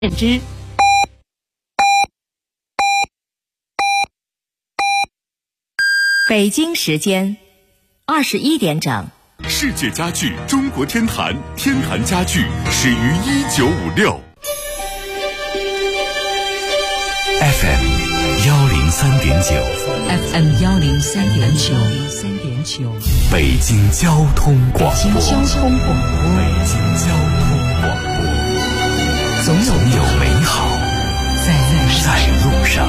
认知。北京时间21点整。 世界家具中国天坛，天坛家具始于1956。FM 103.9，FM 103.9， 北京交通广播，总有美好在路上。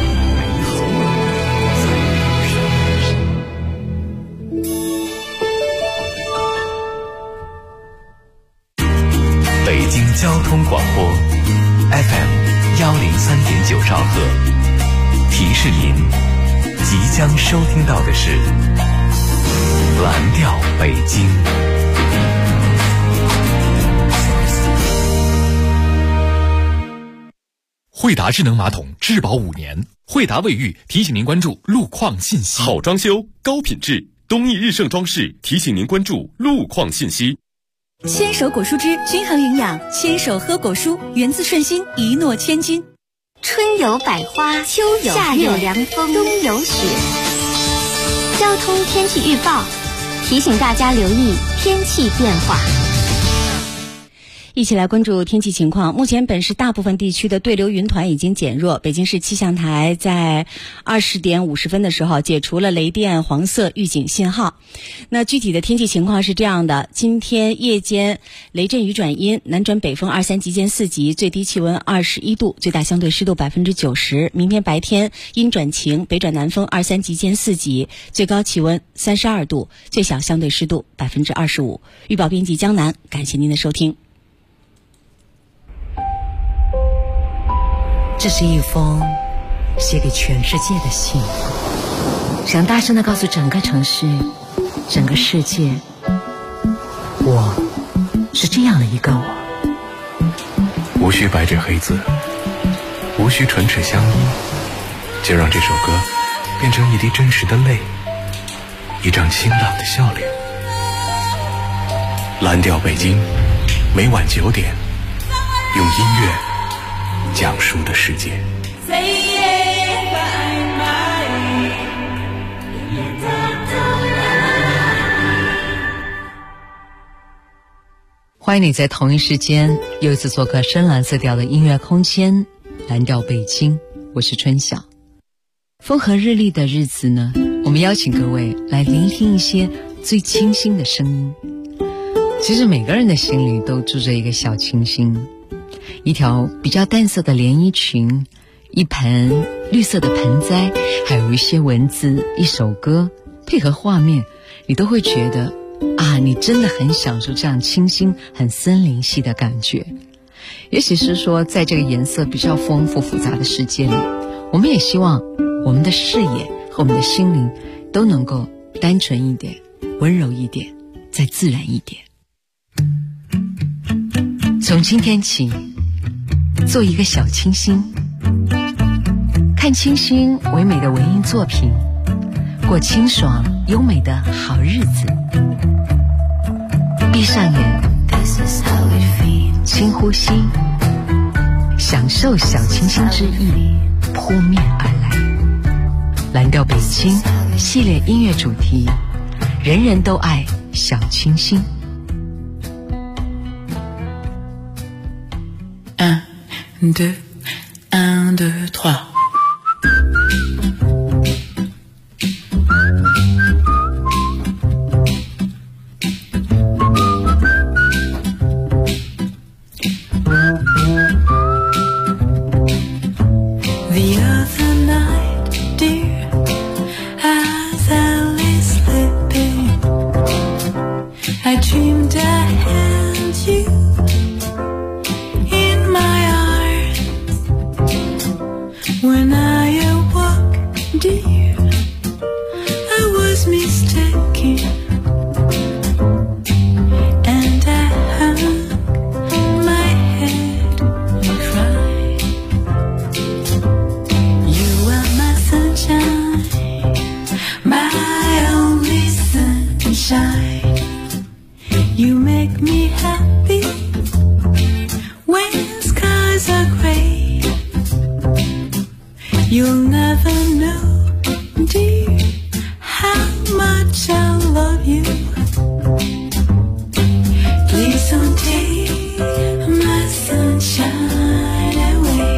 北京交通广播 FM 103.9兆赫，提示您即将收听到的是蓝调北京。 惠达智能马桶质保5年，惠达卫浴提醒您关注路况信息。 好装修，高品质，东义日盛装饰提醒您关注路况信息。 牵手果蔬汁均衡营养，牵手喝果蔬，源自顺心，一诺千金。 春有百花，秋有夏有凉风，冬有雪。交通天气预报提醒大家留意天气变化。 一起来关注天气情况。目前本市大部分地区的对流云团已经减弱。北京市气象台在20点50分的时候解除了雷电黄色预警信号。那具体的天气情况是这样的：今天夜间雷阵雨转阴，南转北风2、3级见4级，最低气温21度，最大相对湿度90%。明天白天阴转晴，北转南风2、3级见4级，最高气温32度，最小相对湿度25%。预报编辑江南，感谢您的收听。 这是一封写给全世界的信，想大声地告诉整个城市，整个世界，我是这样的一个我。 无需白纸黑字，无需唇齿相依，就让这首歌变成一滴真实的泪，一张清朗的笑脸。蓝调北京，每晚9点，用音乐讲述的世界。 欢迎你在同一时间又一次做客深蓝色调的音乐空间，蓝调北京，我是春晓。风和日丽的日子呢，我们邀请各位来聆听一些最清新的声音。其实每个人的心里都住着一个小清新，一条比较淡色的连衣裙，一盆绿色的盆栽，还有一些文字，一首歌，配合画面，你都会觉得你真的很享受这样清新很森林系的感觉。也许是说在这个颜色比较丰富复杂的世界里，我们也希望我们的视野和我们的心灵都能够单纯一点，温柔一点，再自然一点。从今天起做一个小清新，看清新唯美的文艺作品，过清爽优美的好日子。闭上眼，轻呼吸，享受小清新之意扑面而来。蓝调北京系列音乐主题，人人都爱小清新。 1, 2, 1, 2, 3。 When You'll never know, dear, how much I love you. Please don't take my sunshine away.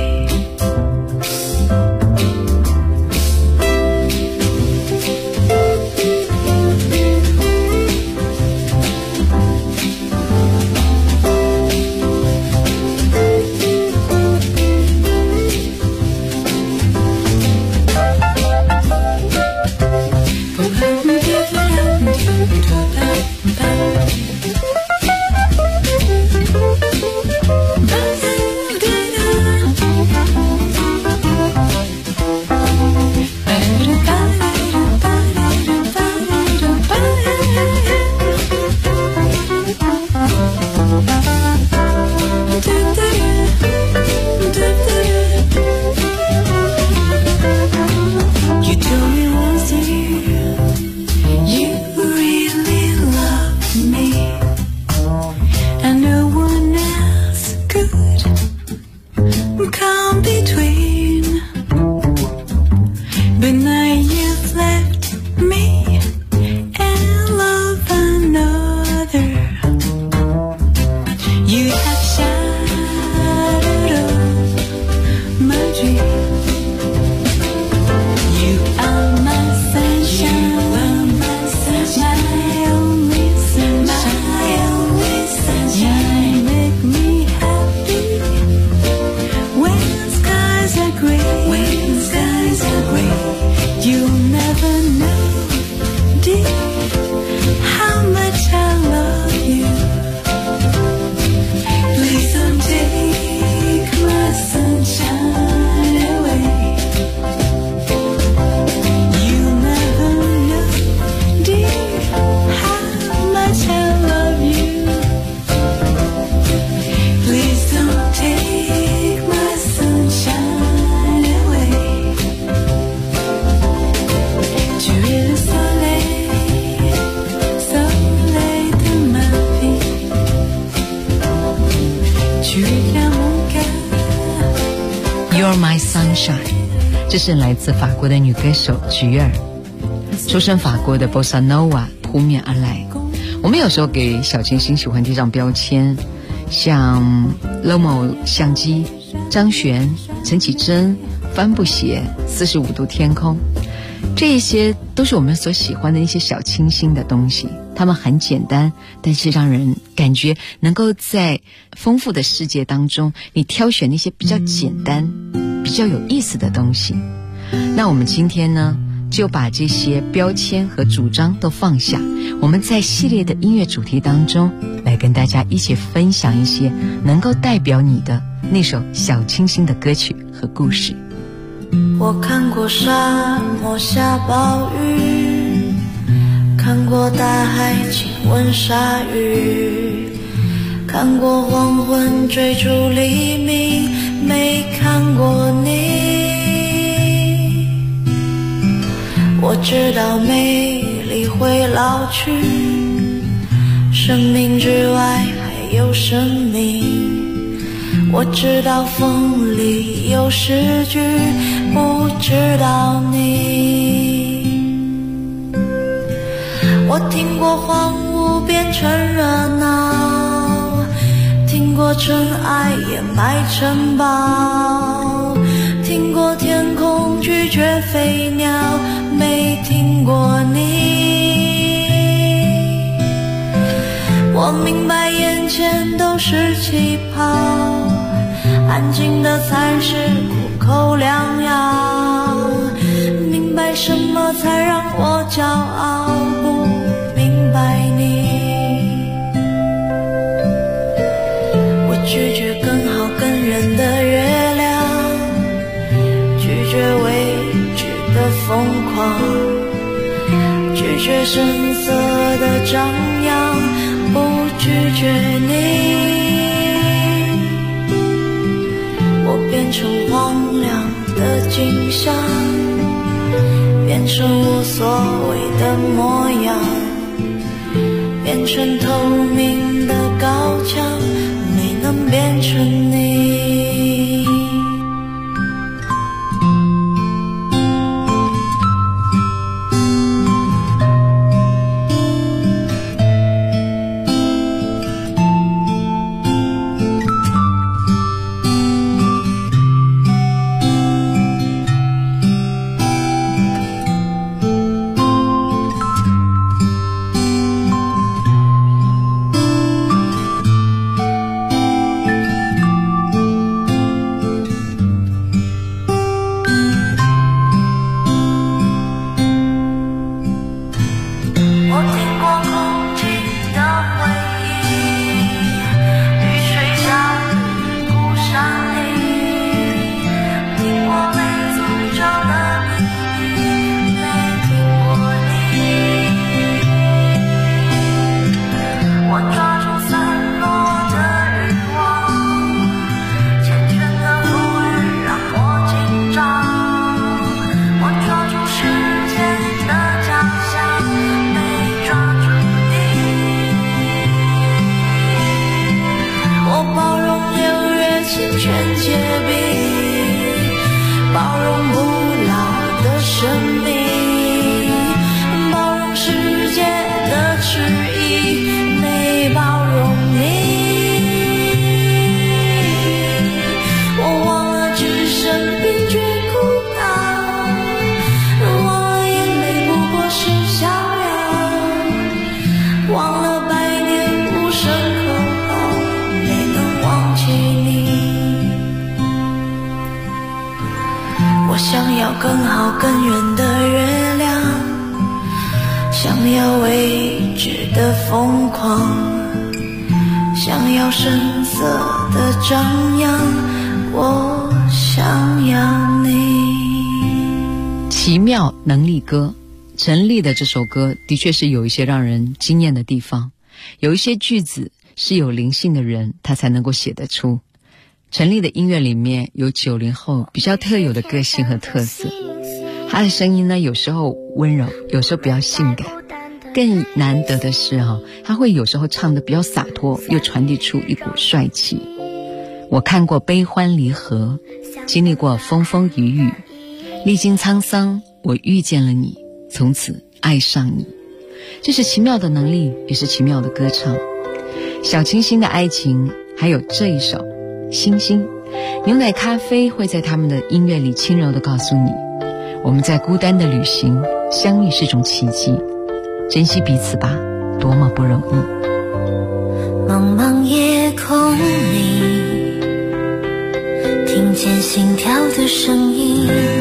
You're My Sunshine， 这是来自法国的女歌手菊儿，出身法国的 Bossa Nova 扑面而来。我们有时候给小清新喜欢贴上标签，像 Lomo 相机、张悬、陈绮贞、帆布鞋、45度天空，这一些都是我们所喜欢的一些小清新的东西。它们很简单，但是让人感觉能够在丰富的世界当中，你挑选那些比较简单、比较有意思的东西。那我们今天呢，就把这些标签和主张都放下，我们在系列的音乐主题当中，来跟大家一起分享一些能够代表你的那首小清新的歌曲和故事。 我看过沙漠下暴雨，看过大海亲吻鲨鱼，看过黄昏追逐黎明，没看过你。我知道美丽会老去，生命之外还有生命。我知道风里有诗句，不知道你。我听过荒芜变成热闹，听过尘埃掩埋城堡，听过天空拒绝飞鸟，没听过你。我明白眼前都是气泡，安静的才是苦口良药，明白什么才让我骄傲，不明白你。我拒绝更好更圆的月亮，拒绝未知的疯狂，拒绝深色的张扬，不拒绝你。我变成荒凉的景象，变成无所谓的模样，变成透明的高墙，没能变成你。 人皆比，包容不老的生命，包容世界的迟疑，没包容你。我忘了置身边觉孤单，忘了眼泪不过是笑样，忘了百年无声口号没能忘记你。我想要更好更远的月亮，想要未知的疯狂，想要声色的张扬，我想要你。 奇妙能力歌，陈粒的这首歌的确是有一些让人惊艳的地方，有一些句子是有灵性的人他才能够写得出。陈粒的音乐里面有90后比较特有的个性和特色，他的声音呢有时候温柔，有时候比较性感，更难得的是他会有时候唱得比较洒脱，又传递出一股帅气。我看过悲欢离合，经历过风风雨雨，历经沧桑，我遇见了你，从此爱上你。这是奇妙的能力，也是奇妙的歌唱。小清新的爱情，还有这一首星星。牛奶咖啡会在他们的音乐里轻柔地告诉你，我们在孤单的旅行，相遇是种奇迹，珍惜彼此吧，多么不容易。 茫茫夜空里，听见心跳的声音，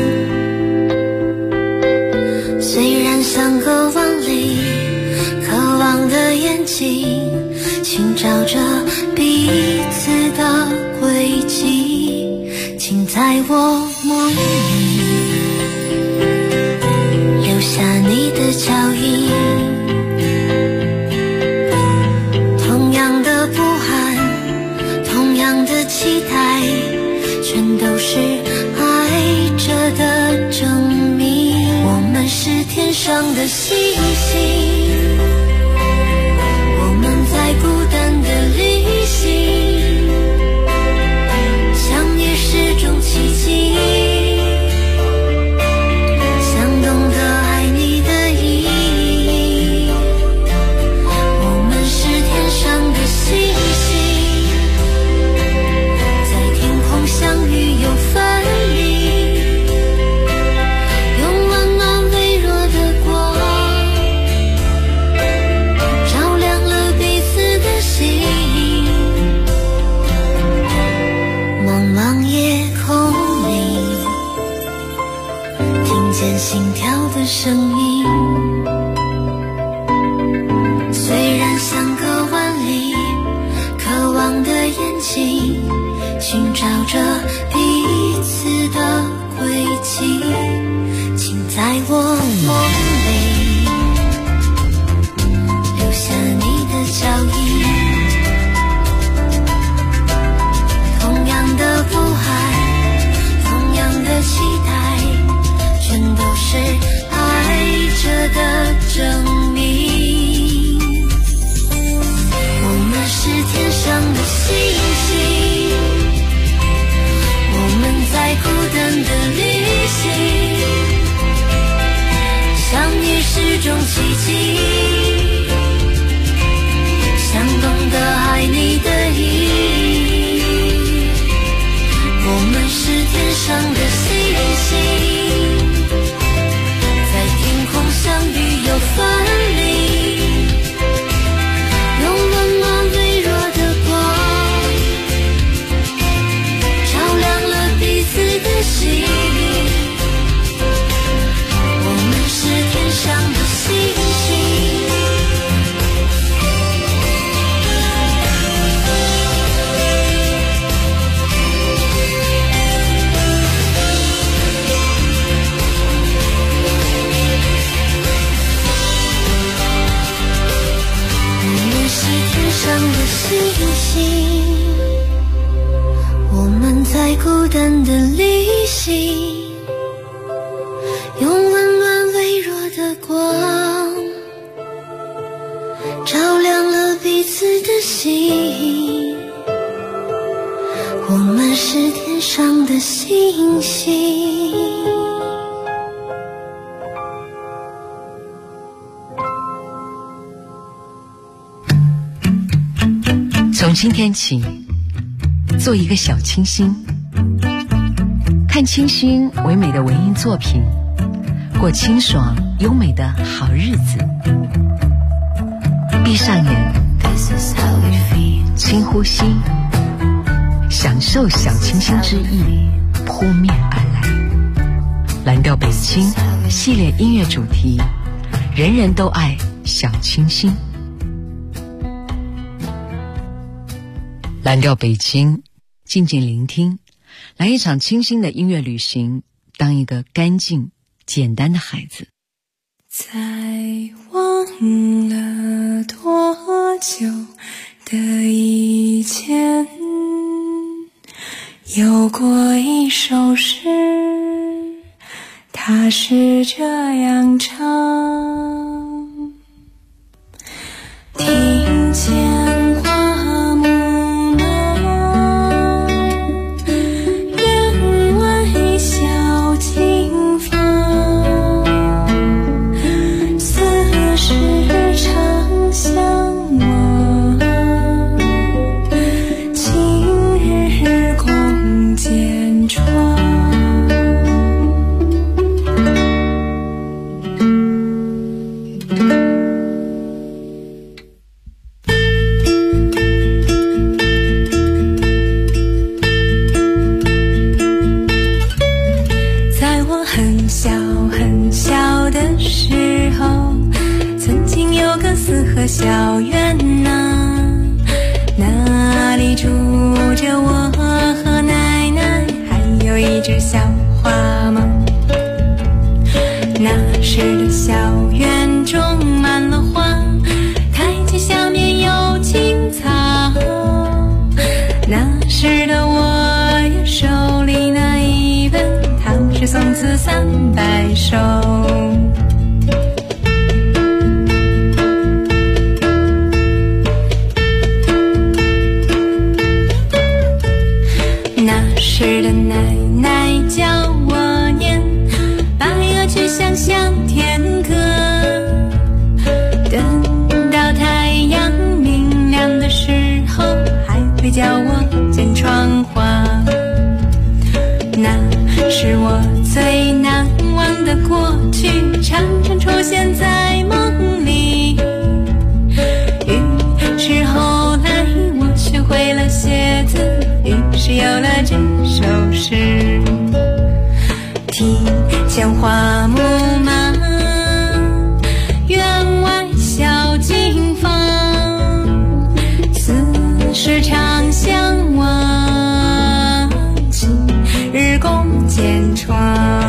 虽然相隔万里，渴望的眼睛寻找着彼此的轨迹，请在我梦里留下你的脚印，同样的不安，同样的期待，全都是爱着的证明。我们是天上的星星，我们在孤单的旅行，相遇是种奇迹，想懂得爱你的意义。我们是天上的星星，在天空相遇又分离，用温暖微弱的光照亮了彼此的心。茫茫夜空里，听见心跳的声音，虽然相隔万里，渴望的眼睛寻找着彼此的轨迹，请在我梦里留下你的脚印，同样的不安，同样的期待，全都是爱着的证明。我们是天上的星星，我们在孤单的旅行，相遇是种奇迹，想懂得爱你的意义。我们是天上的星星，在天空相遇又分离，用温暖微弱的光照亮了彼此的心。我们是天上的星星，我们在孤单的旅行，用温暖微弱的光照亮了彼此的心。我们是天上的星星。 从今天起，做一个小清新，看清新唯美的文艺作品，过清爽优美的好日子。闭上眼，轻呼吸，享受小清新之意扑面而来。蓝调北京系列音乐主题，人人都爱小清新。蓝调北京，静静聆听，来一场清新的音乐旅行，当一个干净简单的孩子。 在忘了多久的以前，有过一首诗，它是这样唱：听见花木马，员外小径芳，似是长相望，今日共剪窗。小院啊，那里住着我和奶奶，还有一只小花猫。那时的小院种满了花，台阶下面有青草。那时的我呀，手里拿一本《唐诗宋词300首》。是的奶奶教我念白鹅曲项向天歌，等到太阳明亮的时候，还会教我剪窗花。那是我最难忘的过去，常常出现在梦里。于是后来我学会了写字，于是有了这首诗：庭前花木马，员外小径芳，似是长相望，今日共剪窗。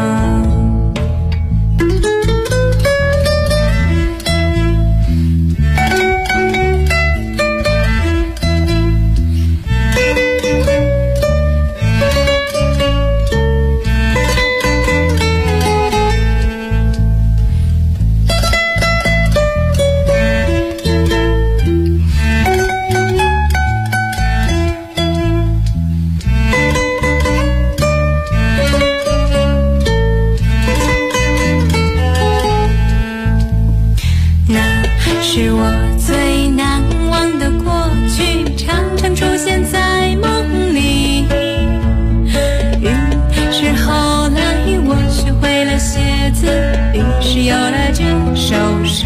是我最难忘的过去，常常出现在梦里。于是后来我学会了写字，于是有了这首诗：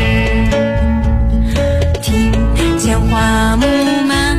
庭前花木马，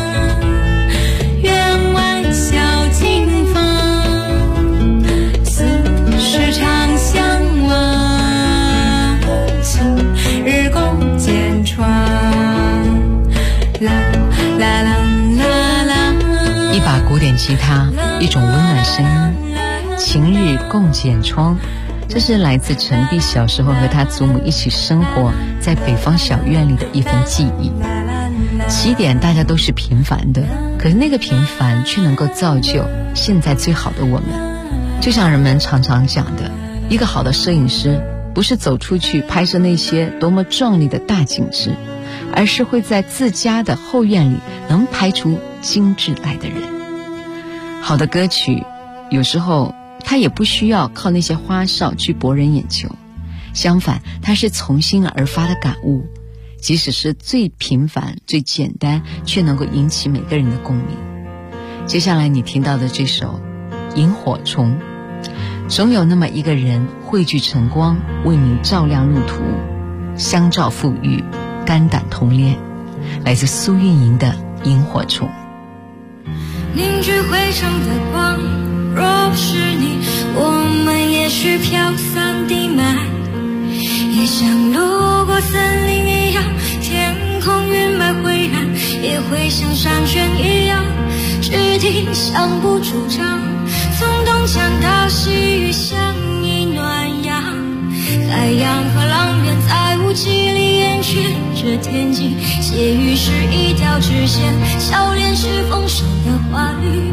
员外小径芳，似是长相望，今日共剪窗。啦啦啦啦啦， 一把古典吉他，一种温暖声音，晴日共剪窗。这是来自陈碧小时候和他祖母一起生活在北方小院里的一份记忆。起点大家都是平凡的，可是那个平凡却能够造就现在最好的我们。就像人们常常讲的，一个好的摄影师不是走出去拍摄那些多么壮丽的大景致，而是会在自家的后院里能拍出精致来的人。 好的歌曲有时候它也不需要靠那些花哨去博人眼球，相反它是从心而发的感悟，即使是最平凡最简单，却能够引起每个人的共鸣。接下来你听到的这首《萤火虫》，总有那么一个人汇聚晨光，为你照亮路途，相照馥郁，肝胆同恋。来自苏运莹的《萤火虫》。 凝聚汇成的光，若不是你，我们也许飘散地满，也像路过森林一样，天空云霾灰暗，也会像山泉一样，质地相不主张，从东墙到西域相依暖阳，海洋和浪源在无际里延续着天际，血雨是一条直线，笑脸是丰收的花绿，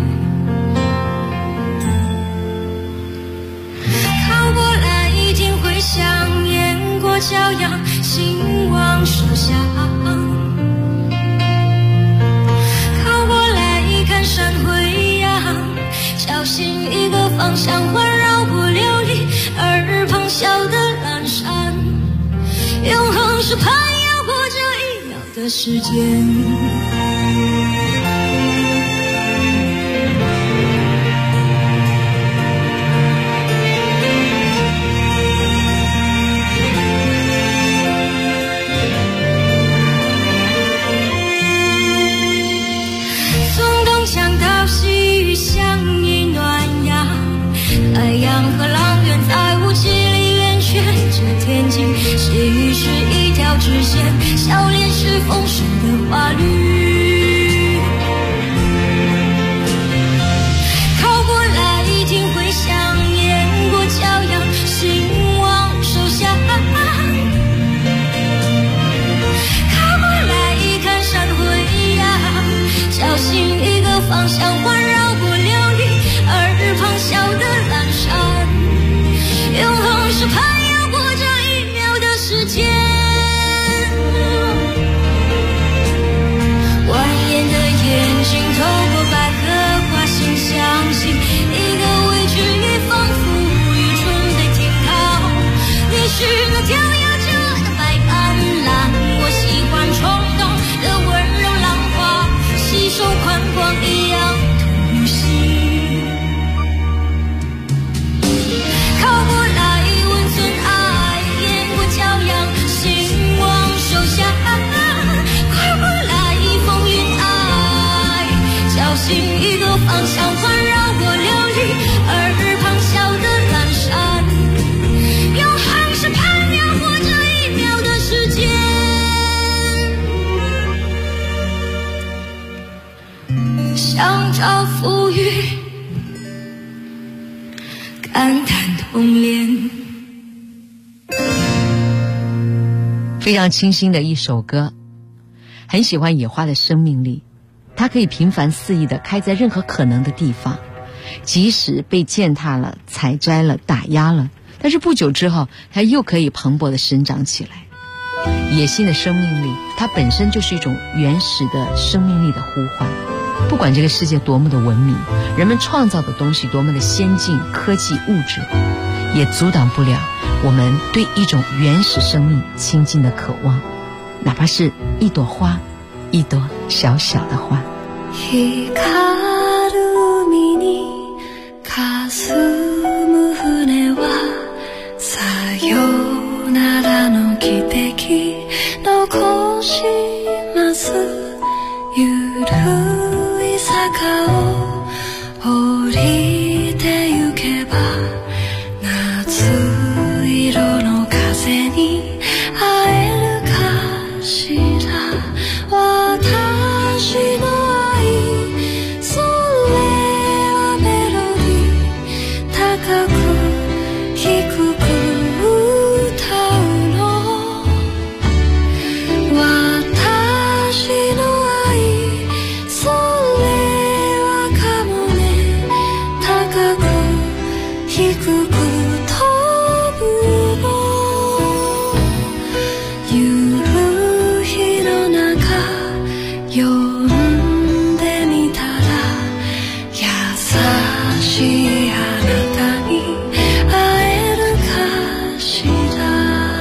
靠过来一听回响，雁过骄阳，兴亡手下，靠过来一看山回扬，小心一个方向环绕过流离，耳旁笑的阑珊，永恒是攀越过这一秒的时间。海洋和浪源在无际里圆圈着天际，血雨是一条直线，笑脸是丰收的花绿，靠过来一听回响，雁过骄阳，兴亡手下，靠过来一看山回扬，小心一个方向环绕过流离，耳旁笑的阑珊，永恒是攀越过这一秒的时间。蜿蜒的眼睛透过百合花心，相信一个未知也仿佛宇宙的停靠，你是那跳跃着的白斑斓，我喜欢冲动的温柔浪花，吸收宽广一样吐息，靠过来温存爱，雁过骄阳，兴亡手下，快过来风云爱，小心一个方向环绕过流离，耳旁笑的阑珊，永恒是攀越过这一秒的时间。相照馥郁，肝胆同恋。 非常清新的一首歌，很喜欢野花的生命力，它可以平凡肆意地开在任何可能的地方，即使被践踏了、采摘了、打压了，但是不久之后它又可以蓬勃地生长起来。野性的生命力，它本身就是一种原始的生命力的呼唤。不管这个世界多么的文明，人们创造的东西多么的先进、科技、物质，也阻挡不了我们对一种原始生命亲近的渴望，哪怕是一朵花，一朵小小的花。 光る海に霞む船はさよならの汽笛残します。ゆるい坂を降りてゆけば夏色の風に会えるかしら。私の愛それはメロディー高く低く歌うの。私の愛それはかもね高く低く飛ぶの。夕日の中呼んでみたら優しいあなたに会えるかしら。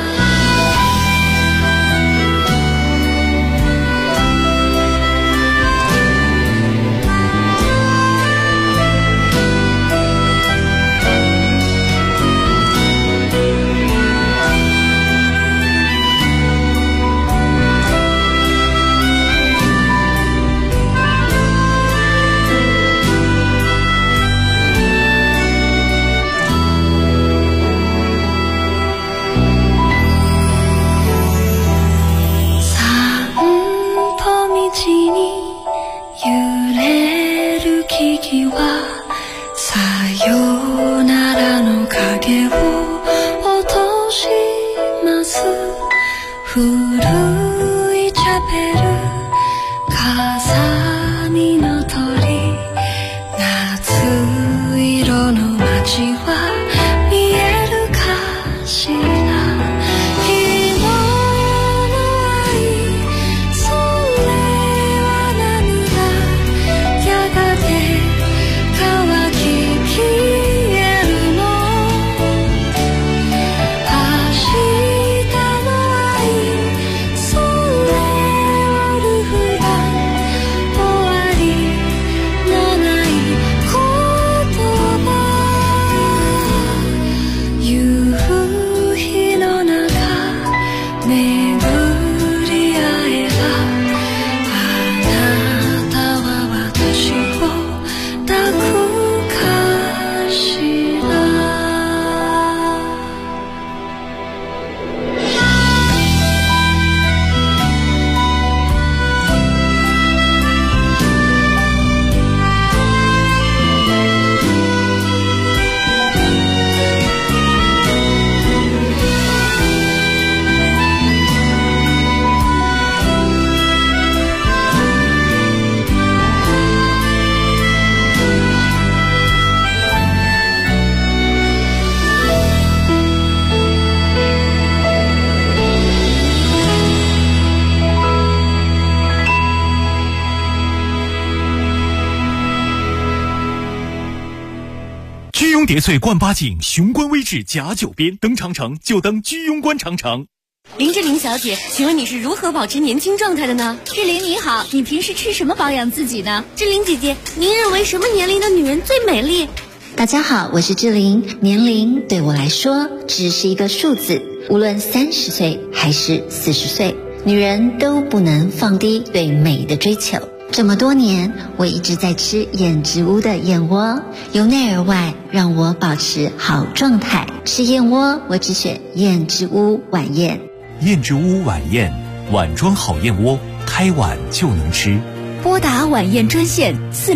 叠翠冠八景，雄关微志甲九边，登长城就登居庸关长城。 林志玲小姐，请问你是如何保持年轻状态的呢？ 志玲你好，你平时吃什么保养自己呢？ 志玲姐姐，您认为什么年龄的女人最美丽？ 大家好，我是志玲。年龄对我来说只是一个数字，无论30岁还是40岁，女人都不能放低对美的追求。这么多年，我一直在吃燕之屋的燕窝，由内而外让我保持好状态。吃燕窝，我只选燕之屋晚宴。 燕之屋晚宴，碗装好燕窝，开碗就能吃。 拨打晚宴专线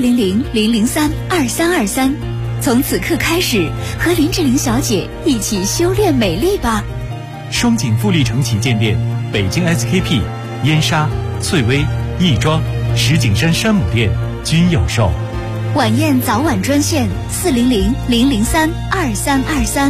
400-003-2323，从此刻开始，和林志玲小姐一起修炼美丽吧。 双井富力城旗舰店、北京 SKP、燕莎、翠微、亦庄、石景山山姆店均有售。 晚宴早晚专线400-003-2323，400-003-2323。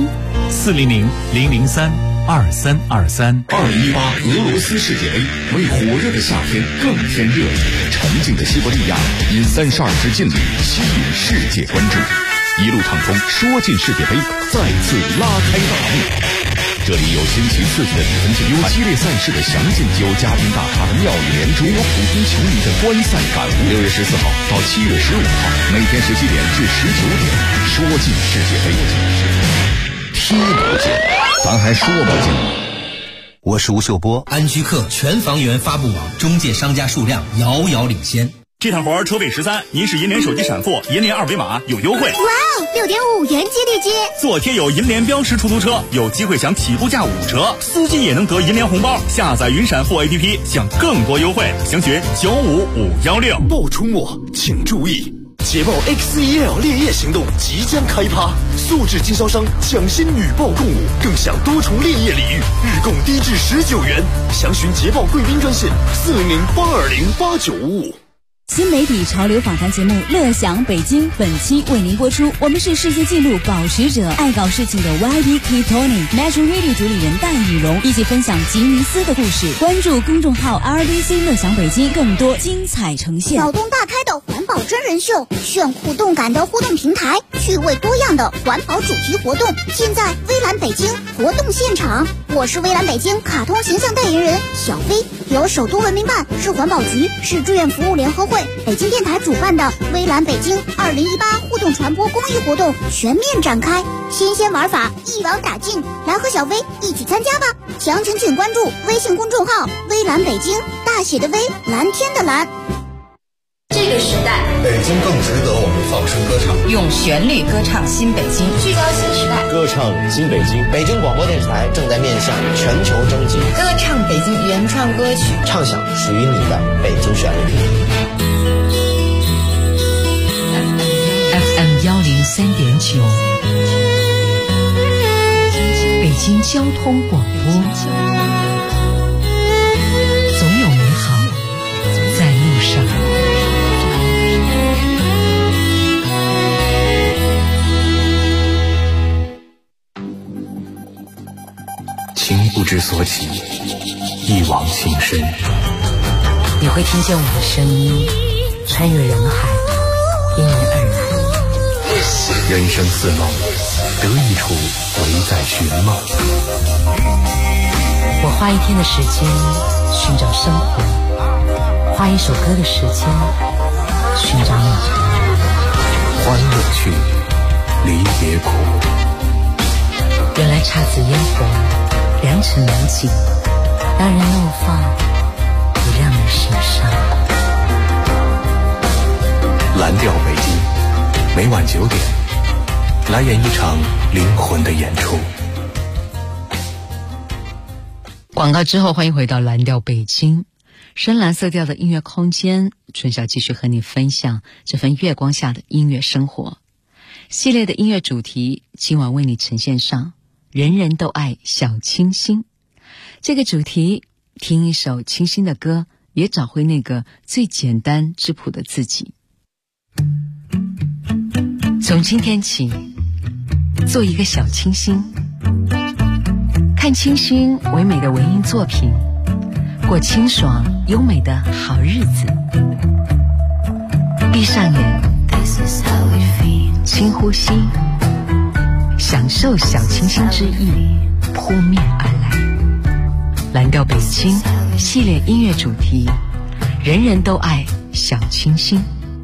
2018俄罗斯世界杯为火热的夏天更添热情，沉静的西伯利亚因32支劲旅吸引世界关注，一路畅通，说进世界杯再次拉开大幕。这里有新奇刺激的比分竞赛，有激烈赛事的详尽，有家庭大咖的妙语连珠，有普通球迷的观赛感悟。6月14号到7月15号，每天17点至19点，说进世界杯，听不见，咱还说不进。 我是吴秀波。安居客全房源发布网中介商家数量遥遥领先。 这趟活车费13，您是银联手机闪付，银联二维码有优惠。 哇哦，6.5元激励金！ 做贴有银联标识出租车，有机会享起步价5折，司机也能得银联红包。下载云闪付 APP， 享更多优惠。详询95516。 爆出没，请注意！捷豹 XEL 烈焰行动即将开趴，素质经销商抢先女豹共舞，更享多重烈焰礼遇，日供低至19元。详询捷豹贵宾专线400-820-8955。 新媒体潮流访谈节目《乐享北京》本期为您播出。我们是世界纪录保持者，爱搞事情的 YB K Tony、Metro Radio 主理人戴雨荣一起分享吉尼斯的故事。关注公众号 RDC 乐享北京，更多精彩呈现。 脑洞大开的环保真人秀，炫酷动感的互动平台，趣味多样的环保主题活动，尽在微蓝北京活动现场。我是微蓝北京卡通形象代言人小飞，由首都文明办、市环保局、市志愿服务联合会、北京电台主办的微蓝北京2018互动传播公益活动全面展开，新鲜玩法一网打尽，来和小飞一起参加吧！详情请关注微信公众号微蓝北京，大写的微，蓝天的蓝。 这个时代， 北京更值得我们放声歌唱， 用旋律歌唱新北京，聚焦新时代， 歌唱新北京。北京广播电视台正在面向全球征集歌唱北京原创歌曲， 唱响属于你的北京旋律。 FM 103.9，北京交通广播，总有美好在路上。 情不知所起，一往情深。 你会听见我的声音穿越人海，因你而来。 人生似梦，得意处唯在寻梦。 我花一天的时间寻找生活，花一首歌的时间寻找你。 欢乐去，离别苦。 原来姹紫嫣红，良辰美景，让人怒放，也让人神伤。 蓝调北京，每晚9点，来演一场灵魂的演出。 广告之后，欢迎回到蓝调北京，深蓝色调的音乐空间。春晓继续和你分享这份月光下的音乐生活系列的音乐主题，今晚为你呈现上人人都爱小清新这个主题，听一首清新的歌，也找回那个最简单质朴的自己。从今天起，做一个小清新，看清新唯美的文艺作品，过清爽优美的好日子。闭上眼，轻呼吸，享受小清新之意扑面而来。蓝调北京系列音乐主题，人人都爱小清新。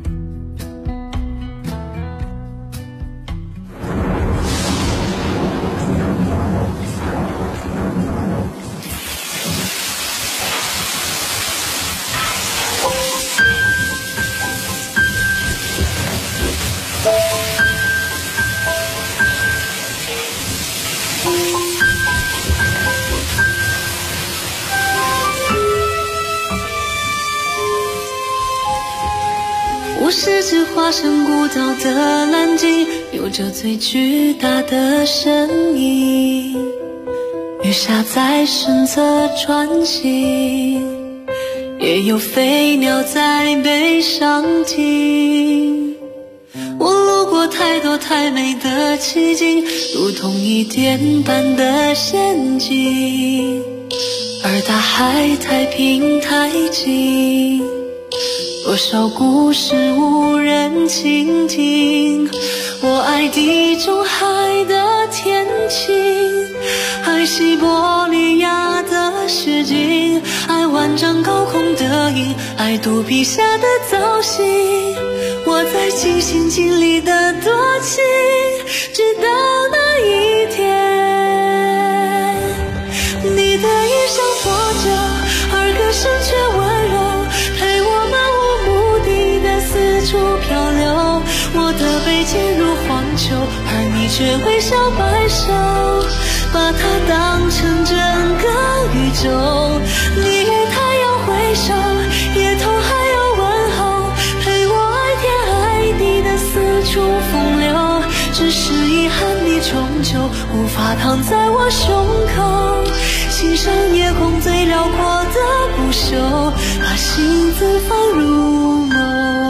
世纪化身孤岛的蓝鲸，有着最巨大的身影。鱼虾在身侧穿行，也有飞鸟在背上停。我路过太多太美的奇景，如同一颠般的陷阱，而大海太平太静，多少故事无人倾听。我爱地中海的天晴，爱西伯利亚的雪景，爱万丈高空的鹰，爱肚皮下的造型。我在尽心尽力的多情，直到那一天，你的衣裳破旧，而歌声却温柔，陪我漫无目的的四处漂流。我的背潜入荒丘，而你却微笑摆手，把它当成整个宇宙。你与太阳挥手，夜头还有问候，陪我爱天爱地的四处风流。只是一遗憾你终究无法躺在我胸口，欣赏夜空最辽阔的不朽，把心字放入眸。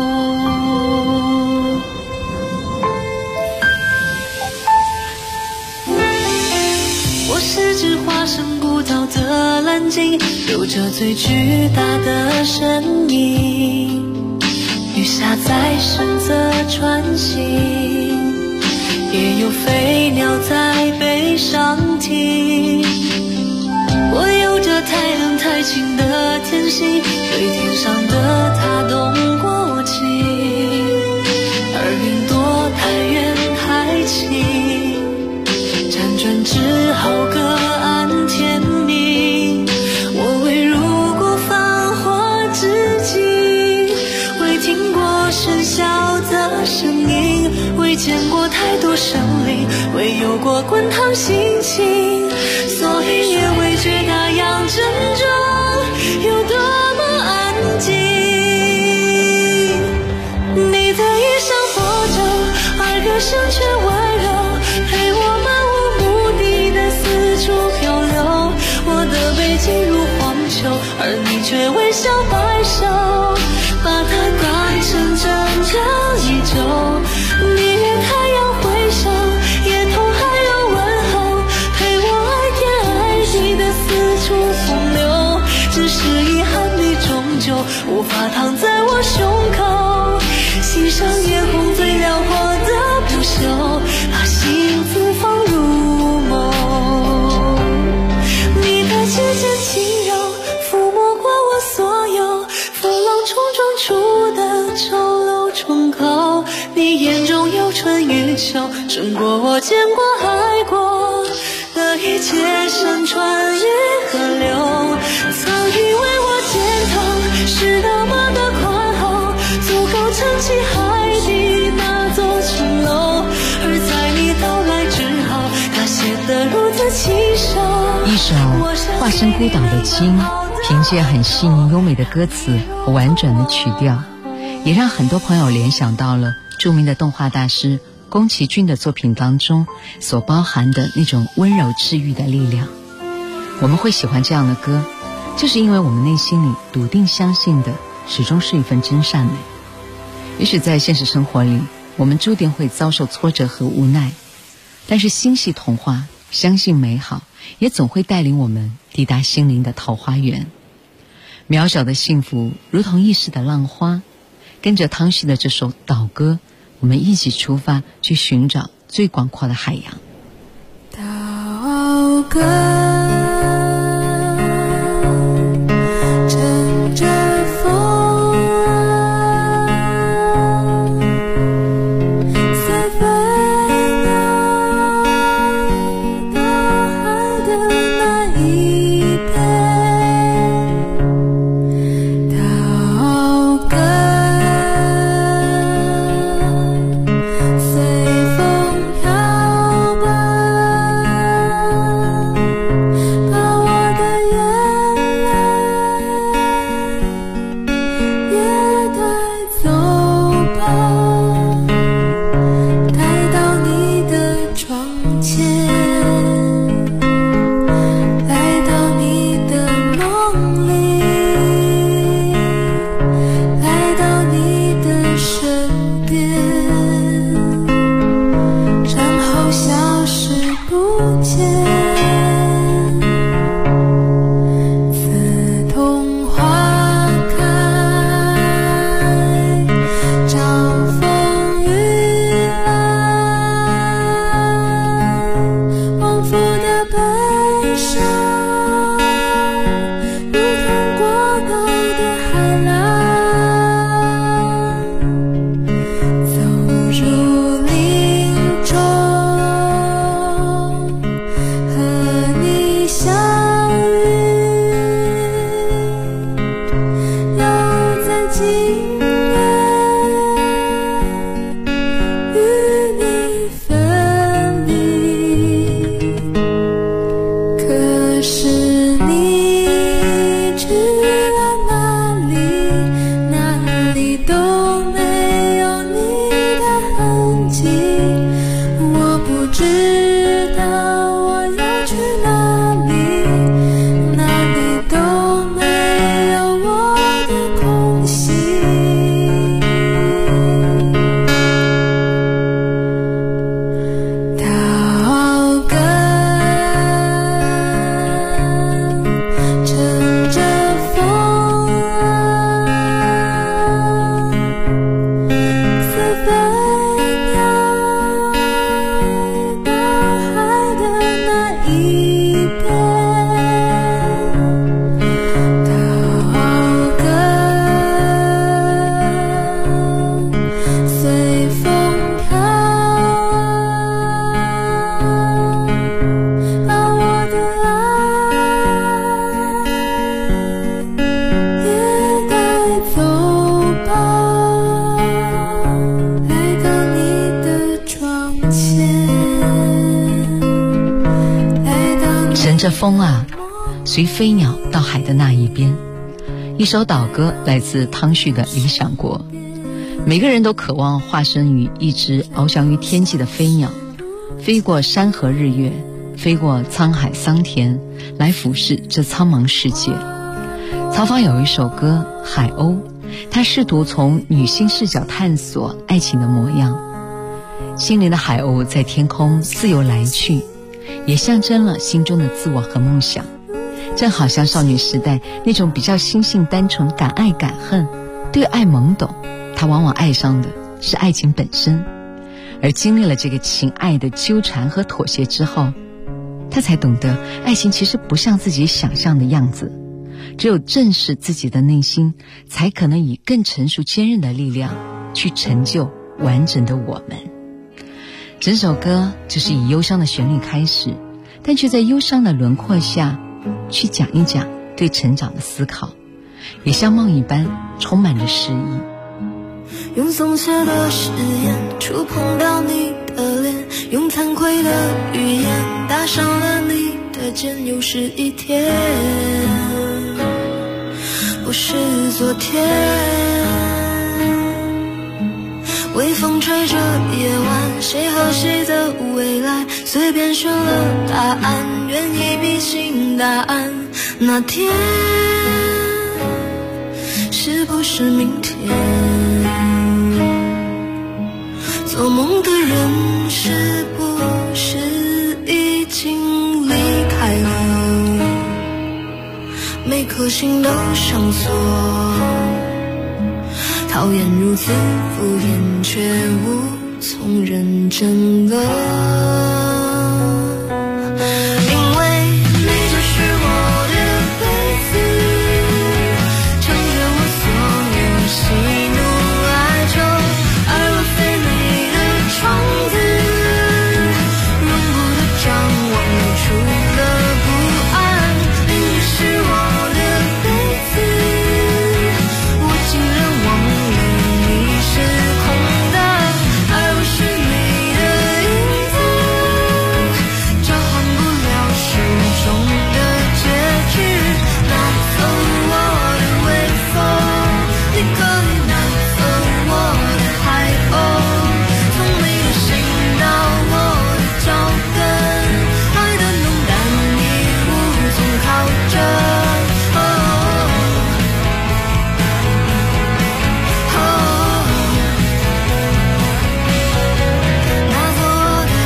我是只化身孤岛的蓝鲸，有着最巨大的身影，雨下在深色穿行，也有飞鸟在背上停。我有着太冷太清的天性，对天上的他动过情，而云朵太远太轻，辗转只好各安天命。我未入过繁华之境，未听过喧嚣的声音，未见过太多生灵，未有过滚烫心情，所以也未觉那样珍重有多么安静。你的衣裳破旧，而歌声却温柔，陪我漫无目的的四处漂流。我的背进入荒丘，而你却微笑摆手，把它当成整整一周。你越太阳回首，夜空还有问候，陪我爱天爱地的四处风流。只是遗憾你终究无法躺在我胸口，欣赏夜空最辽阔的不朽，把心字放入眸。你的指尖轻柔抚摸过我所有风浪冲撞出的丑陋窗口，你眼中有春与秋，胜过我见过爱过的一切山川与河流。曾以为我肩头是那么的宽厚，足够撑起海底那座城楼，而在你到来之后，它显得如此清瘦。 一首化身孤岛的鲸，凭借很细腻优美的歌词和婉转的曲调，也让很多朋友联想到了著名的动画大师宫崎骏的作品当中所包含的那种温柔治愈的力量。我们会喜欢这样的歌，就是因为我们内心里笃定相信的始终是一份真善美。也许在现实生活里，我们注定会遭受挫折和无奈，但是心系童话，相信美好，也总会带领我们抵达心灵的桃花源。渺小的幸福如同一时的浪花，跟着汤旭的这首岛歌，我们一起出发去寻找最广阔的海洋。 岛歌乘着风随飞到海的那一边，岛歌随风飘吧，把我的眼泪也带走吧，带到你的窗前，来到你的梦里，来到你的身边，然后消失不见。自桐花开，长风雨来，往复的悲伤如同过后的海浪，走入林中和你相遇，又在今夜与你分离。可是知道我要去哪里，哪里都没有我的空隙。稻根乘着风似飞鸟到海的那一边，稻根随风飘，把我的爱也带走吧，来到你的窗前，来到你乘着风啊，随飞鸟到海的那一边。一首岛歌来自汤旭的《理想国》。每个人都渴望化身于一只翱翔于天际的飞鸟，飞过山河日月，飞过沧海桑田，来俯视这苍茫世界。曹芳有一首歌《海鸥》，他试图从女性视角探索爱情的模样。心灵的海鸥在天空自由来去，也象征了心中的自我和梦想。正好像少女时代那种比较心性单纯，敢爱敢恨，对爱懵懂，她往往爱上的是爱情本身。而经历了这个情爱的纠缠和妥协之后，她才懂得爱情其实不像自己想象的样子，只有正视自己的内心，才可能以更成熟坚韧的力量去成就完整的我们。整首歌就是以忧伤的旋律开始，但却在忧伤的轮廓下去讲一讲对成长的思考，也像梦一般充满着诗意。 用松懈的誓言触碰到你的脸，用惭愧的语言打伤了你的肩，又是一天，不是昨天。微风吹着夜晚，谁和谁的未来，随便选了答案，愿意比心答案。那天是不是明天？做梦的人是不是已经离开了？每颗心都上锁，讨厌如此敷衍，却无从认真了。因为你就是我的杯子，盛着我所有喜怒哀愁，而我最美的窗子，容不得张望，露出了不安。你是我的杯子，我竟然忘了你是空的，而我是你的影子，交换不了手中的结局。拿走我的微风，你可以拿走我的海鸥，从你的心到我的脚跟，爱的浓淡你无从考证。拿走我的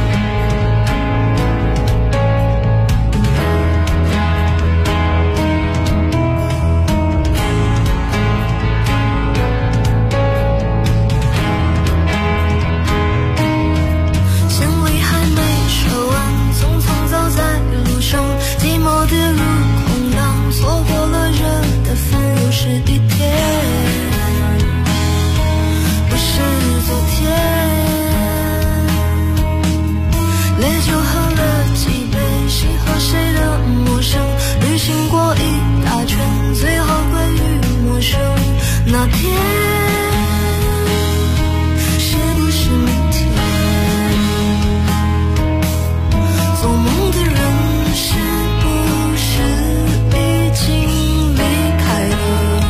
香味还没抽完，匆匆走在路上，寂寞跌入空荡，错过了热的饭，又是一天，不是昨天。烈酒喝了几杯，谁和谁的陌生，旅行过一大圈，最后归于陌生。那天是不是明天？做梦的人是不是已经离开了？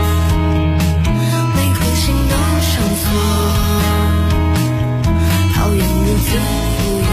每颗心都上锁，讨厌如此敷衍，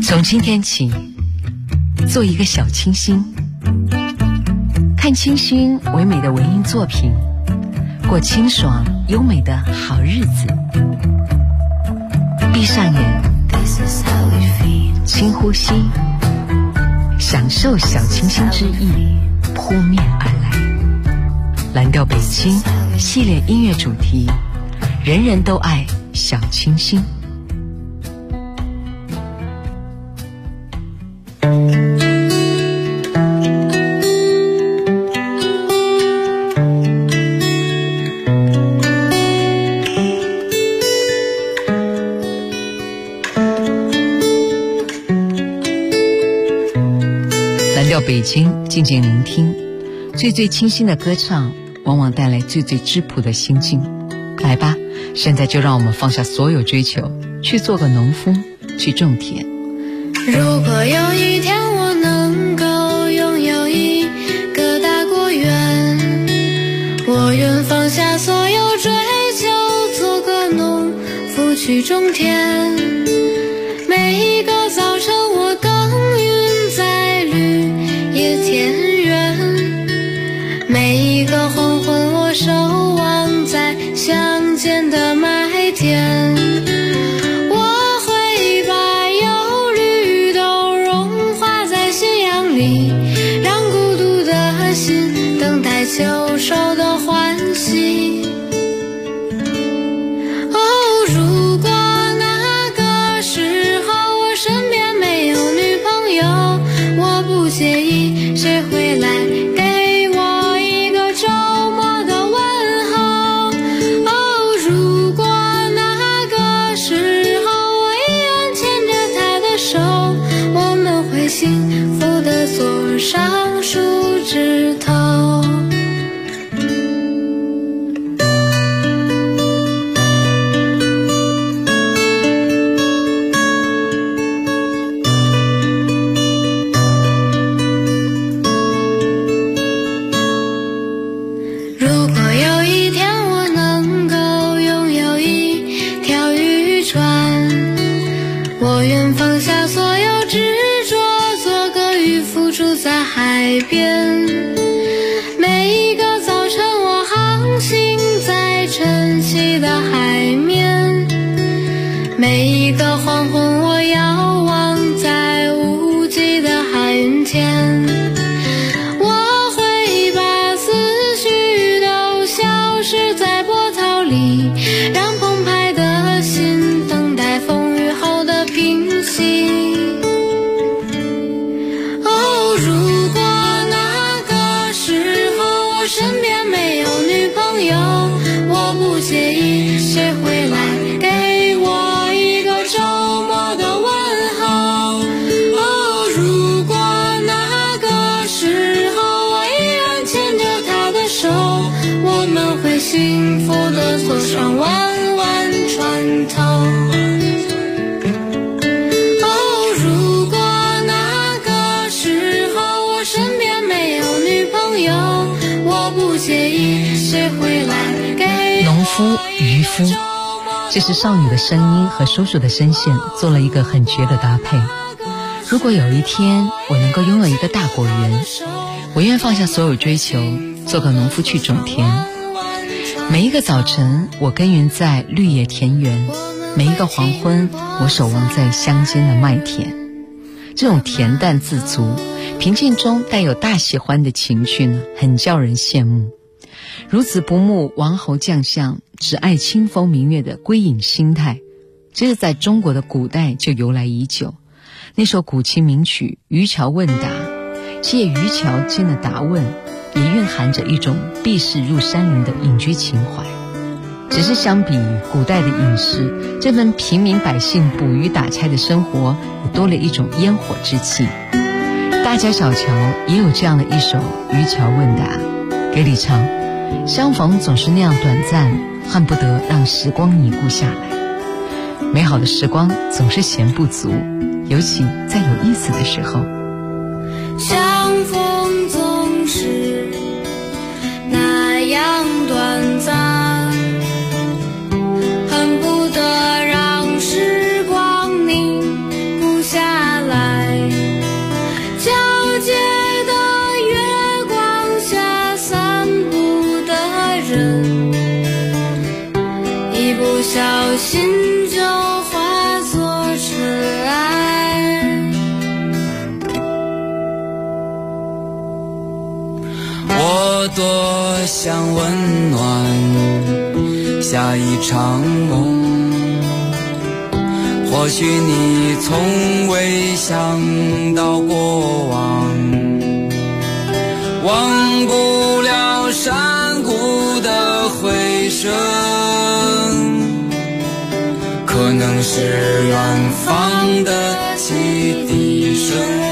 从今天起，做一个小清新，看清新唯美的文艺作品，过清爽优美的好日子。闭上眼，轻呼吸，享受小清新之意扑面而来。蓝调北京系列音乐主题，人人都爱小清新。蓝调北京，静静聆听，最最清新的歌唱，往往带来最最质朴的心境。来吧，现在就让我们放下所有追求，去做个农夫，去种田。 如果有一天我能够拥有一个大果园，我愿放下所有追求，做个农夫去种田。每一个早晨我耕耘在绿野田园，每一个黄昏我守望在乡间的麦田。我会把忧虑都融化在信仰里，让孤独的心等待秋收的欢喜。哦，如果那个时候我身边没有女朋友，我不介意谁会来给我一个周末的问候。哦，如果那个时候我依然牵着她的手，我们会幸福地坐上树枝头。如果有一天我能够拥有一条渔船，我愿放下所有执着，做个渔夫住在海边。每一个早晨我航行在晨曦的海面，每一个黄昏我遥望在无际的海云间。我会把思绪都消失在波涛里，让澎湃的心等待风雨后的平息。哦，如果那个时候我身边没有女朋友，我不介意谁会来给我一个周末的问候。哦，如果那个时候我依然牵着她的手，我们会幸福地坐上弯弯船头。哦，如果那个时候我身边没有女朋友，我不介意谁会来给农夫、渔夫，这是少女的声音和叔叔的声线做了一个很绝的搭配。如果有一天我能够拥有一个大果园，我愿放下所有追求，做个农夫去种田。每一个早晨我耕耘在绿野田园，每一个黄昏我守望在乡间的麦田。这种恬淡自足，平静中带有大喜欢的情趣呢，很叫人羡慕。如此不慕王侯将相，只爱清风明月的归隐心态，这是在中国的古代就由来已久。那首古琴名曲《渔樵问答》，借渔樵间的答问，也蕴含着一种避世入山林的隐居情怀。只是相比古代的隐士，这份平民百姓捕鱼打柴的生活也多了一种烟火之气。大街小桥也有这样的一首《渔樵问答》，给你唱：相逢总是那样短暂，恨不得让时光凝固下来。美好的时光总是嫌不足，尤其在有意思的时候。 相逢总是那样短暂，恨不得让时光凝固下来。 心就化作尘埃。 我多想温暖下一场梦，或许你从未想到过往，忘不了山谷的回声，可能是远方的汽笛声。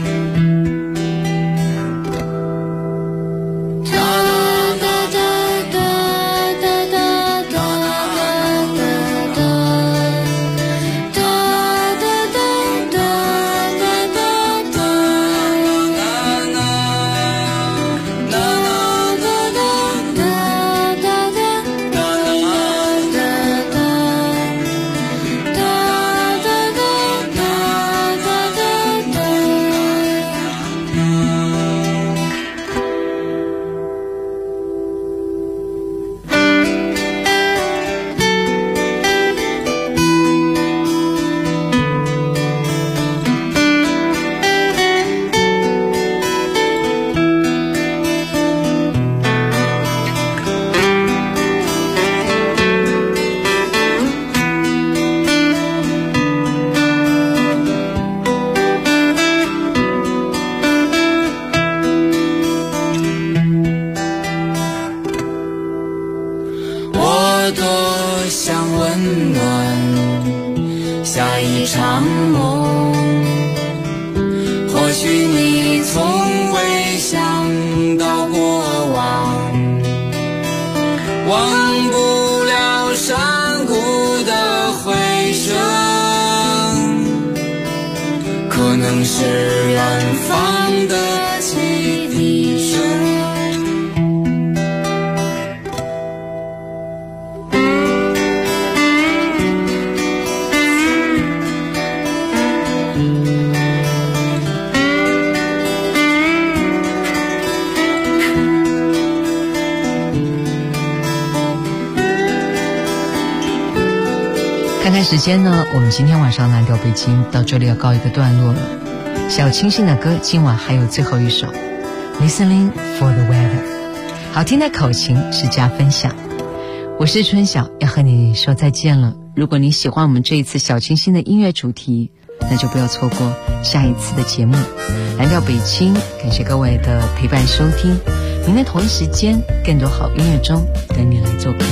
看看时间呢，我们今天晚上蓝调北京到这里要告一个段落了。小清新的歌今晚还有最后一首 Listening for the Weather， 好听的口琴是加分享。我是春晓，要和你说再见了。如果你喜欢我们这一次小清新的音乐主题，那就不要错过下一次的节目。蓝调北京，感谢各位的陪伴收听，明天同一时间更多好音乐中等你来做客。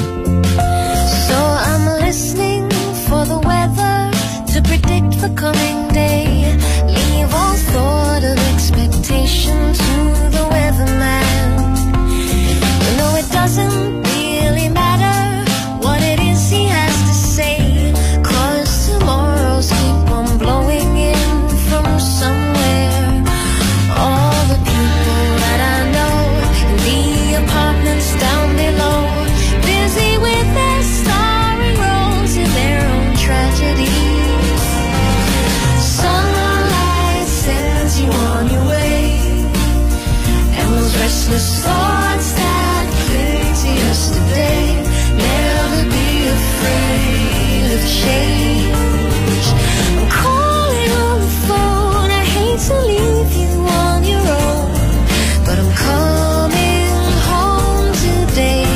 So I'm listening for the weather to predict the coming day. Leave all sort of expectation to the weatherman. You know it doesn't really matter what it is he has to say, 'cause tomorrows keep on blowing in from somewhere. All the people that I know in the apartments down below, busy with their starring roles in their own tragedies. Sunlight sends you on your way, and those restless thoughts that cling to yesterday. Never be afraid of change. I'm calling on the phone, I hate to leave you on your own, but I'm coming home today.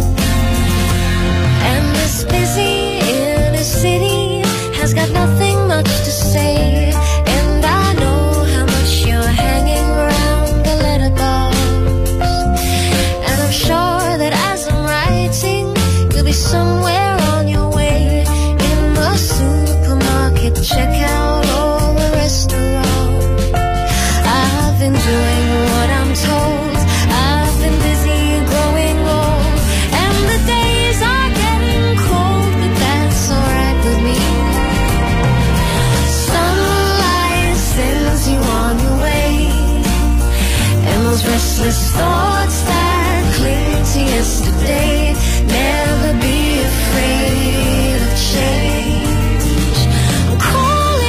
And this busy inner city has got nothing much to say, and I know how much you're hanging around the letterbox. And I'm sure that as I'm writing, you'll be somewhere on your way, in the supermarket checkout or the restaurant. I've been doing what I'm told, I've been busy growing old, and the days are getting cold, but that's alright with me. Sunlight sends you on your way, and those restless thoughts that cling to yesterday. Never be afraid of change. I'm calling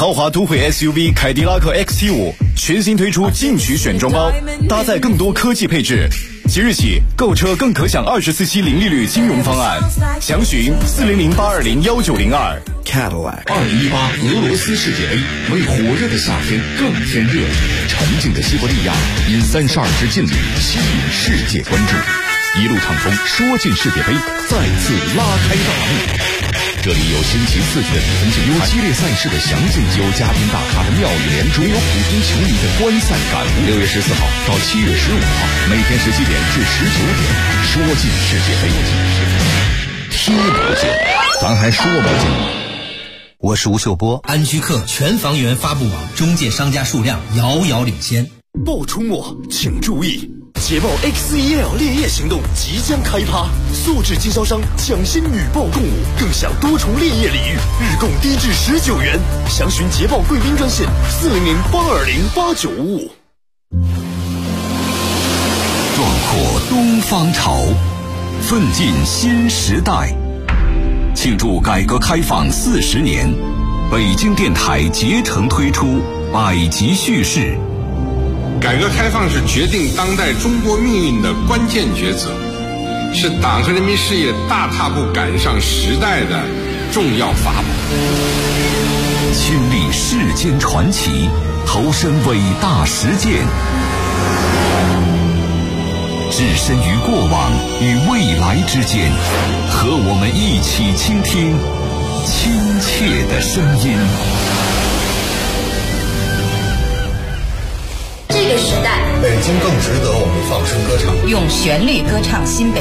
豪华都会 SUV 凯迪拉克 XT5 全新推出进取选装包，搭载更多科技配置。即日起购车更可享24期零利率金融方案，详询400-820-1902。 Cadillac 2018俄罗斯世界杯，为火热的夏天更添热情。沉静的西伯利亚因32支劲旅吸引世界关注，一路畅通，说进世界杯再次拉开大幕。这里有星期4季的比分精彩，有激烈赛事的详尽，有嘉宾大咖的妙语连珠，有普通球迷的观赛感悟。6月14号到7月15号，每天17点至19点，说进世界杯，听不见，咱还说不进。 我是吴秀波，安居客全房源发布网中介商家数量遥遥领先。 报出没请注意，捷豹 X1L 烈焰行动即将开趴，素质经销商抢先女报共舞，更享多重烈焰礼遇，日供低至19元。详询捷豹贵宾专线400-820-8955。 壮阔东方潮，奋进新时代。庆祝改革开放40年，北京电台竭诚推出百集叙事。 改革开放是决定当代中国命运的关键抉择，是党和人民事业大踏步赶上时代的重要法宝。 亲历世间传奇，投身伟大实践，置身于过往与未来之间，和我们一起倾听亲切的声音。 这个时代， 北京更值得我们放声歌唱， 用旋律歌唱新北